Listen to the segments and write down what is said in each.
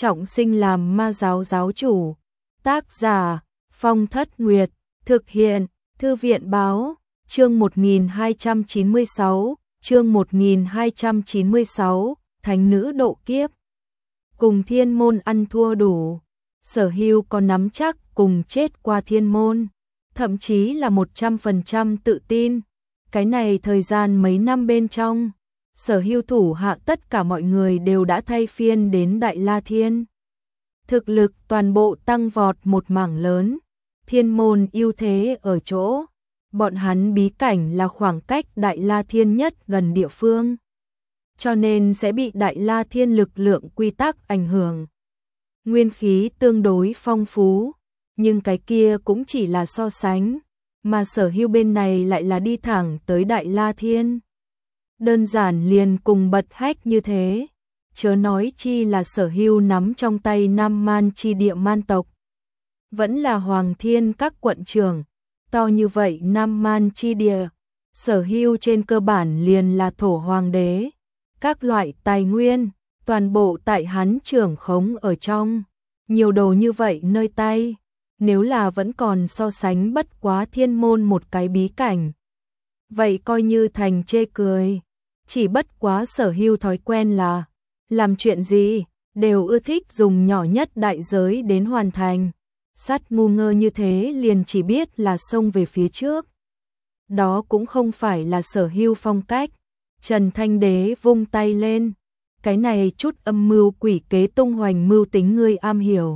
trọng sinh làm ma giáo giáo chủ. Tác giả Phong Thất Nguyệt, thực hiện Thư viện Báo, chương 1296, chương 1296, Thánh nữ độ kiếp. Cùng thiên môn ăn thua đủ, Sở Hưu có nắm chắc cùng chết qua thiên môn, thậm chí là 100% tự tin. Cái này thời gian mấy năm bên trong, Sở Hưu thủ hạ tất cả mọi người đều đã thay phiên đến Đại La Thiên. Thực lực toàn bộ tăng vọt một mảng lớn, thiên môn ưu thế ở chỗ, bọn hắn bí cảnh là khoảng cách Đại La Thiên nhất gần địa phương, cho nên sẽ bị Đại La Thiên lực lượng quy tắc ảnh hưởng. Nguyên khí tương đối phong phú, nhưng cái kia cũng chỉ là so sánh, mà Sở Hưu bên này lại là đi thẳng tới Đại La Thiên. Đơn giản liền cùng bật hách như thế, chớ nói chi là Sở Hưu nắm trong tay Nam Man chi địa man tộc. Vẫn là Hoàng Thiên các quận trưởng, to như vậy Nam Man chi địa, Sở Hưu trên cơ bản liền là thổ hoàng đế. Các loại tài nguyên, toàn bộ tại hắn trưởng khống ở trong, nhiều đồ như vậy nơi tay, nếu là vẫn còn so sánh bất quá thiên môn một cái bí cảnh. Vậy coi như thành chê cười, chỉ bất quá Sở Hưu thói quen là, làm chuyện gì, đều ưa thích dùng nhỏ nhất đại giới đến hoàn thành, sát ngu ngơ như thế liền chỉ biết là xông về phía trước. Đó cũng không phải là Sở Hưu phong cách. Trần Thanh Đế vung tay lên, cái này chút âm mưu quỷ kế tung hoành mưu tính ngươi am hiểu.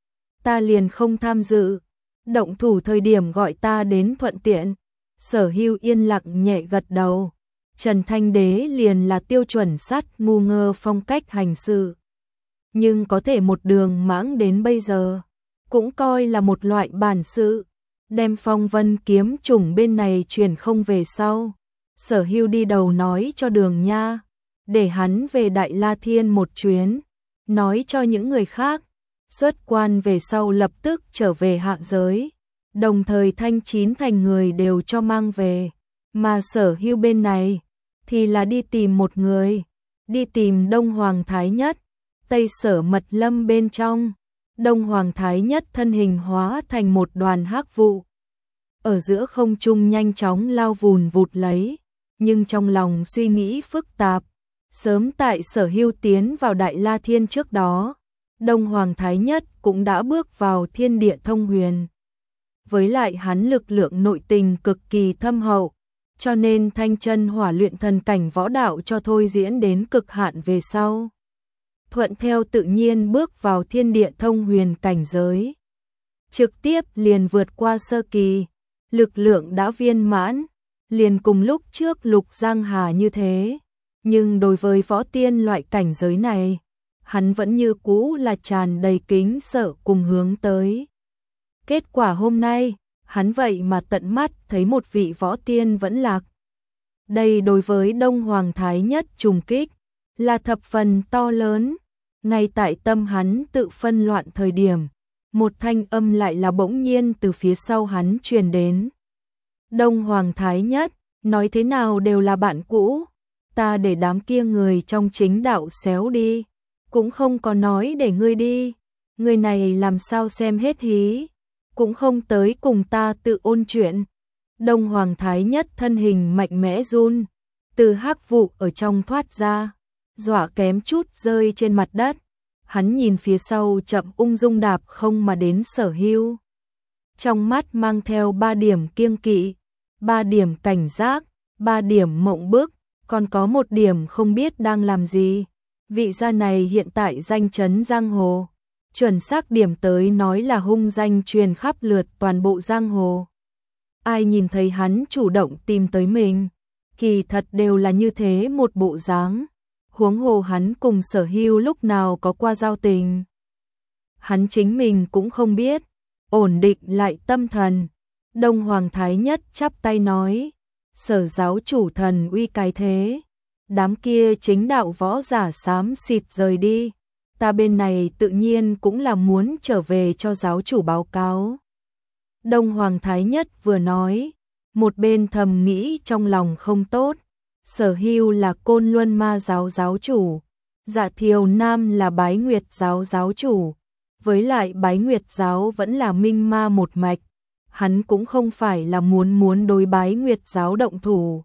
Ta liền không tham dự, động thủ thời điểm gọi ta đến thuận tiện. Sở Hưu yên lặng nhẹ gật đầu, Trần Thanh Đế liền là tiêu chuẩn sát ngu ngơ phong cách hành sự. Nhưng có thể một đường mãng đến bây giờ, cũng coi là một loại bản sự, đem Phong Vân kiếm chủng bên này truyền không về sau. Sở Hưu đi đầu nói cho Đường Nha, để hắn về Đại La Thiên một chuyến, nói cho những người khác, xuất quan về sau lập tức trở về hạ giới, đồng thời Thanh Chín Thành người đều cho mang về, mà Sở Hưu bên này thì là đi tìm một người, đi tìm Đông Hoàng Thái Nhất. Tây Sở Mật Lâm bên trong, Đông Hoàng Thái Nhất thân hình hóa thành một đoàn hắc vụ, ở giữa không trung nhanh chóng lao vùn vụt lấy. Nhưng trong lòng suy nghĩ phức tạp, sớm tại Sở Hưu tiến vào Đại La Thiên trước đó, Đông Hoàng Thái Nhất cũng đã bước vào thiên địa thông huyền. Với lại hắn lực lượng nội tình cực kỳ thâm hậu, cho nên thanh chân hỏa luyện thần cảnh võ đạo cho thôi diễn đến cực hạn về sau. Thuận theo tự nhiên bước vào thiên địa thông huyền cảnh giới. Trực tiếp liền vượt qua sơ kỳ, lực lượng đã viên mãn. Liền cùng lúc trước Lục Giang Hà như thế, nhưng đối với võ tiên loại cảnh giới này, hắn vẫn như cũ là tràn đầy kính sợ cùng hướng tới. Kết quả hôm nay, hắn vậy mà tận mắt thấy một vị võ tiên vẫn lạc. Đây đối với Đông Hoàng Thái Nhất trùng kích, là thập phần to lớn. Ngay tại tâm hắn tự phân loạn thời điểm, một thanh âm lại là bỗng nhiên từ phía sau hắn truyền đến. Đông Hoàng Thái Nhất, nói thế nào đều là bạn cũ, ta để đám kia người trong chính đạo xéo đi, cũng không có nói để ngươi đi, người này làm sao xem hết hí, cũng không tới cùng ta tự ôn chuyện. Đông Hoàng Thái Nhất thân hình mạnh mẽ run, từ hắc vụ ở trong thoát ra, dọa kém chút rơi trên mặt đất, hắn nhìn phía sau chậm ung dung đạp không mà đến Sở Hưu. Trong mắt mang theo 3 điểm kiêng kỵ, 3 điểm cảnh giác, 3 điểm mộng bức, còn có 1 điểm không biết đang làm gì. Vị gia này hiện tại danh chấn giang hồ, chuẩn xác điểm tới nói là hung danh truyền khắp lượt toàn bộ giang hồ. Ai nhìn thấy hắn chủ động tìm tới mình, kỳ thật đều là như thế một bộ dáng. Huống hồ hắn cùng Sở Hưu lúc nào có qua giao tình. Hắn chính mình cũng không biết, ổn định lại tâm thần. Đông Hoàng Thái Nhất chắp tay nói, Sở giáo chủ thần uy cái thế, đám kia chính đạo võ giả xám xịt rời đi, ta bên này tự nhiên cũng là muốn trở về cho giáo chủ báo cáo. Đông Hoàng Thái Nhất vừa nói, một bên thầm nghĩ trong lòng không tốt, Sở Hưu là Côn Luân Ma giáo giáo chủ, Dạ Thiều Nam là Bái Nguyệt giáo giáo chủ, với lại Bái Nguyệt giáo vẫn là minh ma một mạch, hắn cũng không phải là muốn đối Bái Nguyệt giáo động thủ.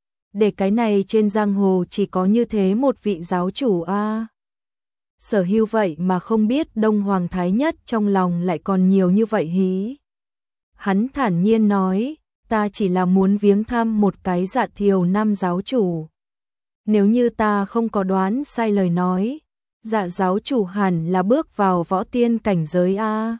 Để cái này trên giang hồ chỉ có như thế một vị giáo chủ a. Sở Hưu vậy mà không biết Đông Hoàng Thái Nhất trong lòng lại còn nhiều như vậy hí. Hắn thản nhiên nói, ta chỉ là muốn viếng thăm một cái Dạ Thiều Nam giáo chủ. Nếu như ta không có đoán sai lời nói, Dạ giáo chủ hẳn là bước vào võ tiên cảnh giới a.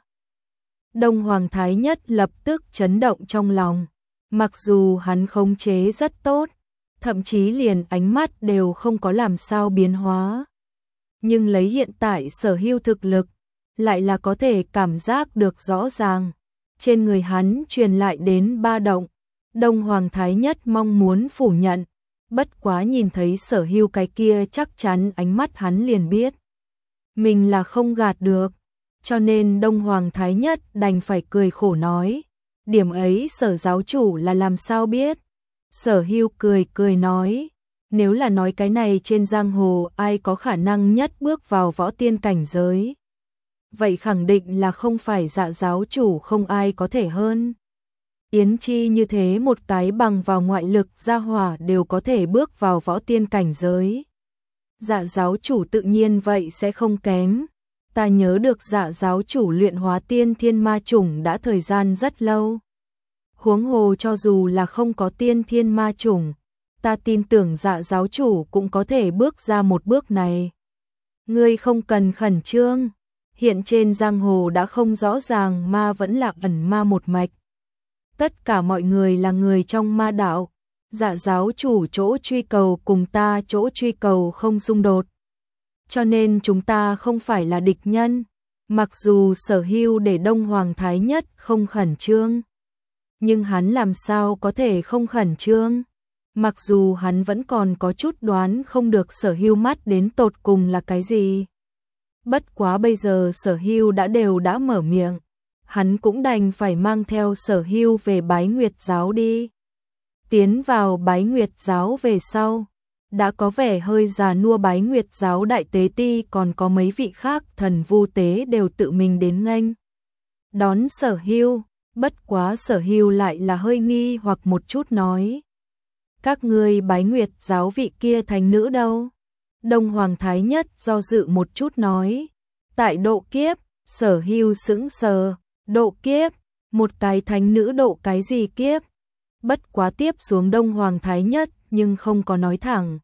Đông Hoàng Thái Nhất lập tức chấn động trong lòng, mặc dù hắn khống chế rất tốt, thậm chí liền ánh mắt đều không có làm sao biến hóa. Nhưng lấy hiện tại Sở Hưu thực lực, lại là có thể cảm giác được rõ ràng. Trên người hắn truyền lại đến ba động, Đông Hoàng Thái Nhất mong muốn phủ nhận, bất quá nhìn thấy Sở Hưu cái kia chắc chắn ánh mắt hắn liền biết. Mình là không gạt được, cho nên Đông Hoàng Thái Nhất đành phải cười khổ nói, điểm ấy Sở giáo chủ là làm sao biết. Sở Hưu cười nói, nếu là nói cái này trên giang hồ ai có khả năng nhất bước vào võ tiên cảnh giới, vậy khẳng định là không phải Dạ giáo chủ, không ai có thể hơn. Yến Chi như thế một cái bằng vào ngoại lực gia hỏa đều có thể bước vào võ tiên cảnh giới. Dạ giáo chủ tự nhiên vậy sẽ không kém. Ta nhớ được Dạ giáo chủ luyện hóa tiên thiên ma chủng đã thời gian rất lâu. Huống hồ cho dù là không có tiên thiên ma chủng, ta tin tưởng Dạ giáo chủ cũng có thể bước ra một bước này. Ngươi không cần khẩn trương, hiện trên giang hồ đã không rõ ràng ma vẫn là ẩn ma một mạch. Tất cả mọi người là người trong ma đạo, Dạ giáo chủ chỗ truy cầu cùng ta chỗ truy cầu không xung đột. Cho nên chúng ta không phải là địch nhân, mặc dù Sở Hưu để Đông Hoàng Thái Nhất không khẩn trương. Nhưng hắn làm sao có thể không khẩn trương? Mặc dù hắn vẫn còn có chút đoán không được Sở Hưu mắt đến tột cùng là cái gì. Bất quá bây giờ Sở Hưu đã mở miệng, hắn cũng đành phải mang theo Sở Hưu về Bái Nguyệt giáo đi. Tiến vào Bái Nguyệt giáo về sau, đã có vẻ hơi già nua Bái Nguyệt giáo đại tế ti còn có mấy vị khác thần vu tế đều tự mình đến nghênh đón Sở Hưu. Bất quá Sở Hưu lại là hơi nghi hoặc một chút nói, các ngươi Bái Nguyệt giáo vị kia thánh nữ đâu? Đông Hoàng Thái Nhất do dự một chút nói, tại độ kiếp. Sở Hưu sững sờ, độ kiếp, một cái thánh nữ độ cái gì kiếp? Bất quá tiếp xuống Đông Hoàng Thái Nhất nhưng không có nói thẳng,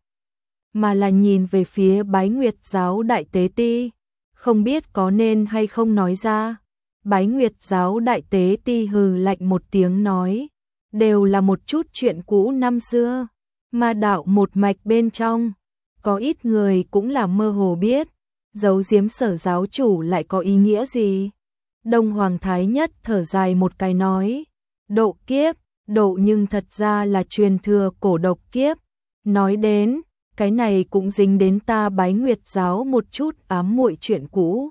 mà là nhìn về phía Bái Nguyệt giáo đại tế ti, không biết có nên hay không nói ra. Bái Nguyệt giáo đại tế ti hừ lạnh một tiếng nói, đều là một chút chuyện cũ năm xưa, ma đạo một mạch bên trong, có ít người cũng là mơ hồ biết, giấu giếm Sở giáo chủ lại có ý nghĩa gì. Đông Hoàng Thái Nhất thở dài một cái nói, độ kiếp, độ nhưng thật ra là truyền thừa cổ độc kiếp. Nói đến, cái này cũng dính đến ta Bái Nguyệt giáo một chút ám muội chuyện cũ.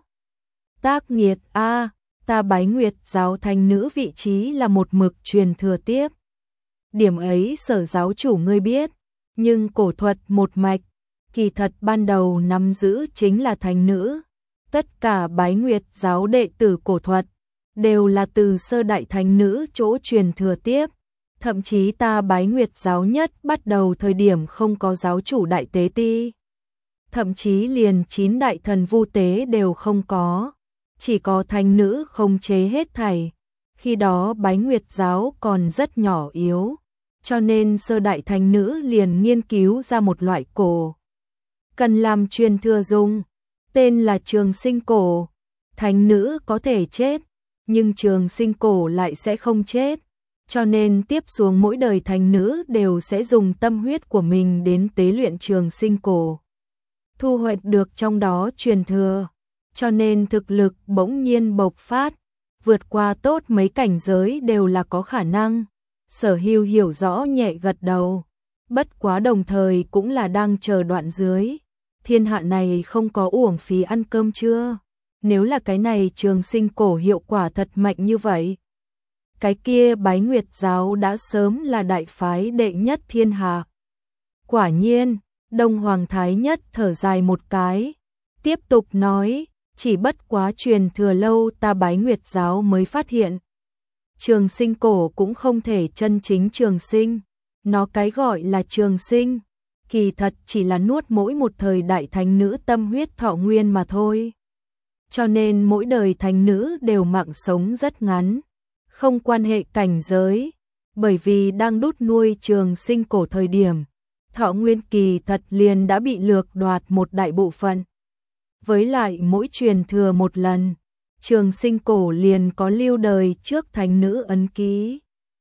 Tác nghiệt a, ta Bái Nguyệt giáo thánh nữ vị trí là một mực truyền thừa tiếp. Điểm ấy Sở giáo chủ ngươi biết, nhưng cổ thuật một mạch, kỳ thật ban đầu nắm giữ chính là thánh nữ. Tất cả Bái Nguyệt giáo đệ tử cổ thuật đều là từ sơ đại thánh nữ chỗ truyền thừa tiếp. Thậm chí ta Bái Nguyệt giáo nhất bắt đầu thời điểm không có giáo chủ đại tế ti. Thậm chí liền 9 đại thần vu tế đều không có. Chỉ có thánh nữ không chế hết thảy. Khi đó Bái Nguyệt giáo còn rất nhỏ yếu. Cho nên sơ đại thánh nữ liền nghiên cứu ra một loại cổ cần làm truyền thừa dùng. Tên là trường sinh cổ. Thánh nữ có thể chết, nhưng trường sinh cổ lại sẽ không chết. Cho nên tiếp xuống mỗi đời thánh nữ đều sẽ dùng tâm huyết của mình đến tế luyện trường sinh cổ, thu hoạch được trong đó truyền thừa. Cho nên thực lực bỗng nhiên bộc phát, vượt qua tốt mấy cảnh giới đều là có khả năng. Sở Hưu hiểu rõ nhẹ gật đầu, bất quá đồng thời cũng là đang chờ đoạn dưới. Thiên hạ này không có uổng phí ăn cơm chưa? Nếu là cái này trường sinh cổ hiệu quả thật mạnh như vậy, cái kia Bái Nguyệt giáo đã sớm là đại phái đệ nhất thiên hạ. Quả nhiên, Đông Hoàng Thái Nhất thở dài một cái, tiếp tục nói, chỉ bất quá truyền thừa lâu ta Bái Nguyệt giáo mới phát hiện. Trường sinh cổ cũng không thể chân chính trường sinh, nó cái gọi là trường sinh, kỳ thật chỉ là nuốt mỗi một thời đại thánh nữ tâm huyết thọ nguyên mà thôi. Cho nên mỗi đời thánh nữ đều mạng sống rất ngắn, không quan hệ cảnh giới, bởi vì đang đút nuôi trường sinh cổ thời điểm, thọ nguyên kỳ thật liền đã bị lược đoạt một đại bộ phận. Với lại mỗi truyền thừa một lần, trường sinh cổ liền có lưu đời trước thánh nữ ấn ký.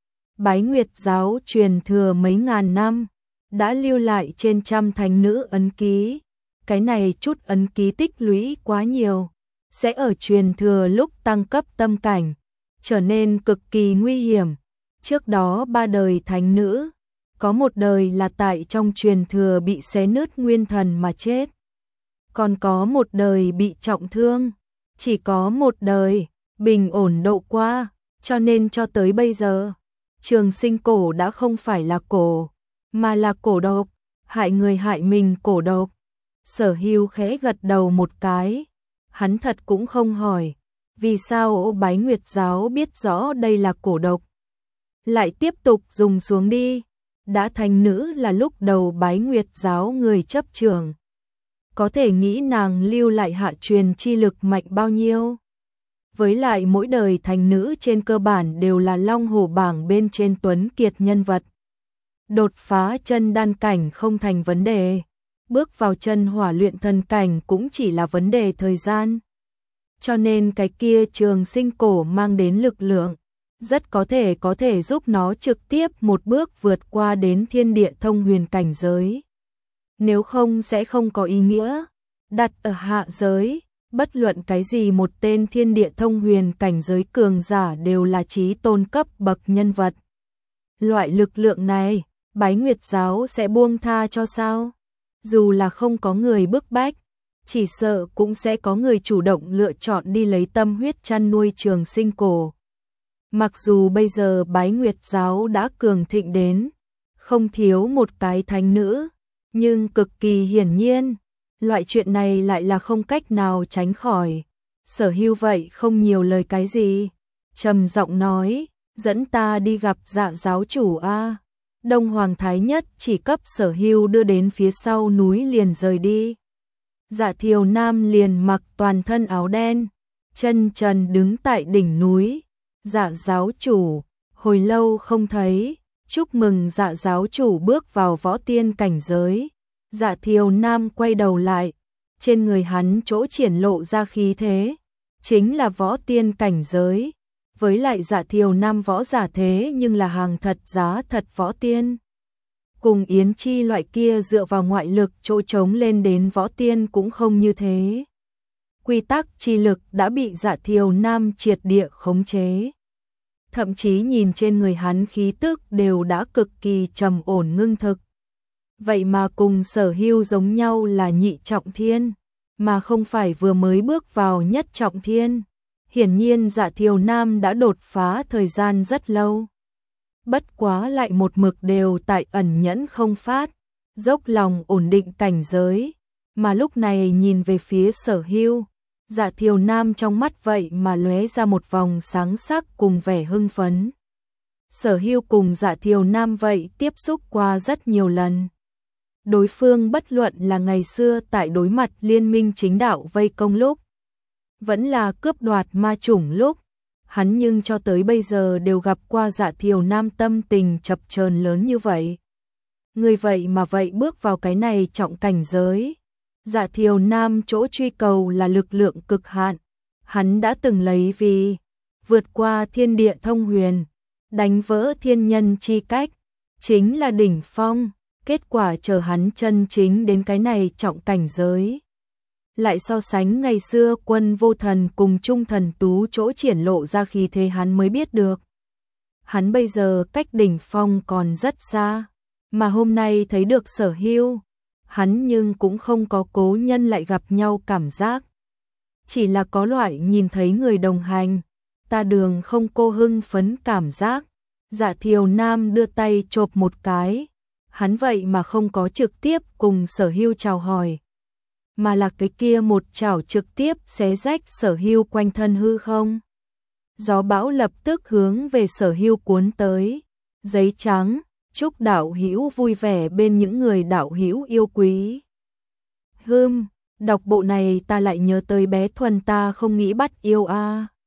Bái Nguyệt giáo truyền thừa mấy ngàn năm, đã lưu lại trên trăm thánh nữ ấn ký. Cái này chút ấn ký tích lũy quá nhiều, sẽ ở truyền thừa lúc tăng cấp tâm cảnh, trở nên cực kỳ nguy hiểm. Trước đó 3 đời thánh nữ, có một đời là tại trong truyền thừa bị xé nứt nguyên thần mà chết. Còn có một đời bị trọng thương, chỉ có một đời bình ổn độ qua, cho nên cho tới bây giờ, trường sinh cổ đã không phải là cổ, mà là cổ độc, hại người hại mình cổ độc. Sở Hưu khẽ gật đầu một cái, hắn thật cũng không hỏi, vì sao Bái Nguyệt giáo biết rõ đây là cổ độc. Lại tiếp tục dùng xuống đi, đã thành nữ là lúc đầu Bái Nguyệt giáo người chấp trưởng. Có thể nghĩ nàng lưu lại hạ truyền chi lực mạnh bao nhiêu. Với lại mỗi đời thành nữ trên cơ bản đều là long hổ bảng bên trên tuấn kiệt nhân vật. Đột phá chân đan cảnh không thành vấn đề, bước vào chân hỏa luyện thần cảnh cũng chỉ là vấn đề thời gian. Cho nên cái kia trường sinh cổ mang đến lực lượng, rất có thể giúp nó trực tiếp một bước vượt qua đến thiên địa thông huyền cảnh giới. Nếu không sẽ không có ý nghĩa. Đặt ở hạ giới, bất luận cái gì một tên thiên địa thông huyền cảnh giới cường giả đều là chí tôn cấp bậc nhân vật. Loại lực lượng này, Bái Nguyệt giáo sẽ buông tha cho sao? Dù là không có người bức bách, chỉ sợ cũng sẽ có người chủ động lựa chọn đi lấy tâm huyết chăn nuôi trường sinh cổ. Mặc dù bây giờ Bái Nguyệt giáo đã cường thịnh đến, không thiếu một cái thánh nữ, nhưng cực kỳ hiển nhiên, loại chuyện này lại là không cách nào tránh khỏi. Sở Hưu vậy không nhiều lời cái gì, trầm giọng nói, dẫn ta đi gặp Dạ giáo chủ a. Đông Hoàng Thái Nhất chỉ cấp Sở Hưu đưa đến phía sau núi liền rời đi. Dạ Thiều Nam liền mặc toàn thân áo đen, chân trần đứng tại đỉnh núi. Dạ giáo chủ, hồi lâu không thấy, chúc mừng Dạ giáo chủ bước vào võ tiên cảnh giới. Dạ Thiều Nam quay đầu lại, trên người hắn chỗ triển lộ ra khí thế, chính là võ tiên cảnh giới. Với lại Dạ Thiều Nam võ giả thế nhưng là hàng thật giá thật võ tiên. Cùng Yến Chi loại kia dựa vào ngoại lực chỗ trống lên đến võ tiên cũng không như thế. Quy tắc chi lực đã bị Dạ Thiều Nam triệt địa khống chế. Thậm chí nhìn trên người hắn khí tức đều đã cực kỳ trầm ổn ngưng thực. Vậy mà cùng Sở Hưu giống nhau là nhị trọng thiên, mà không phải vừa mới bước vào nhất trọng thiên. Hiển nhiên Dạ Thiều Nam đã đột phá thời gian rất lâu. Bất quá lại một mực đều tại ẩn nhẫn không phát, dốc lòng ổn định cảnh giới, mà lúc này nhìn về phía Sở Hưu, Dạ Thiều Nam trong mắt vậy mà lóe ra một vòng sáng sắc cùng vẻ hưng phấn. Sở Hưu cùng Dạ Thiều Nam vậy tiếp xúc qua rất nhiều lần. Đối phương bất luận là ngày xưa tại đối mặt liên minh chính đạo vây công lúc, vẫn là cướp đoạt ma chủng lúc, hắn nhưng cho tới bây giờ đều gặp qua Dạ Thiều Nam tâm tình chập chờn lớn như vậy. Người vậy mà vậy bước vào cái này trọng cảnh giới. Dạ Thiều Nam chỗ truy cầu là lực lượng cực hạn. Hắn đã từng lấy vì vượt qua thiên địa thông huyền, đánh vỡ thiên nhân chi cách, chính là đỉnh phong. Kết quả chờ hắn chân chính đến cái này trọng cảnh giới. Lại so sánh ngày xưa Quân Vô Thần cùng Trung Thần Tú chỗ triển lộ ra khí thế hắn mới biết được. Hắn bây giờ cách đỉnh phong còn rất xa, mà hôm nay thấy được Sở Hưu, hắn nhưng cũng không có cố nhân lại gặp nhau cảm giác. Chỉ là có loại nhìn thấy người đồng hành, ta đường không cô hưng phấn cảm giác. Dạ Thiều Nam đưa tay chộp một cái, hắn vậy mà không có trực tiếp cùng Sở Hưu chào hỏi, mà là cái kia một chảo trực tiếp xé rách Sở Hưu quanh thân hư không. Gió bão lập tức hướng về Sở Hưu cuốn tới. Giấy trắng, chúc đạo hữu vui vẻ bên những người đạo hữu yêu quý. Đọc bộ này ta lại nhớ tới bé Thuần, ta không nghĩ bắt yêu a.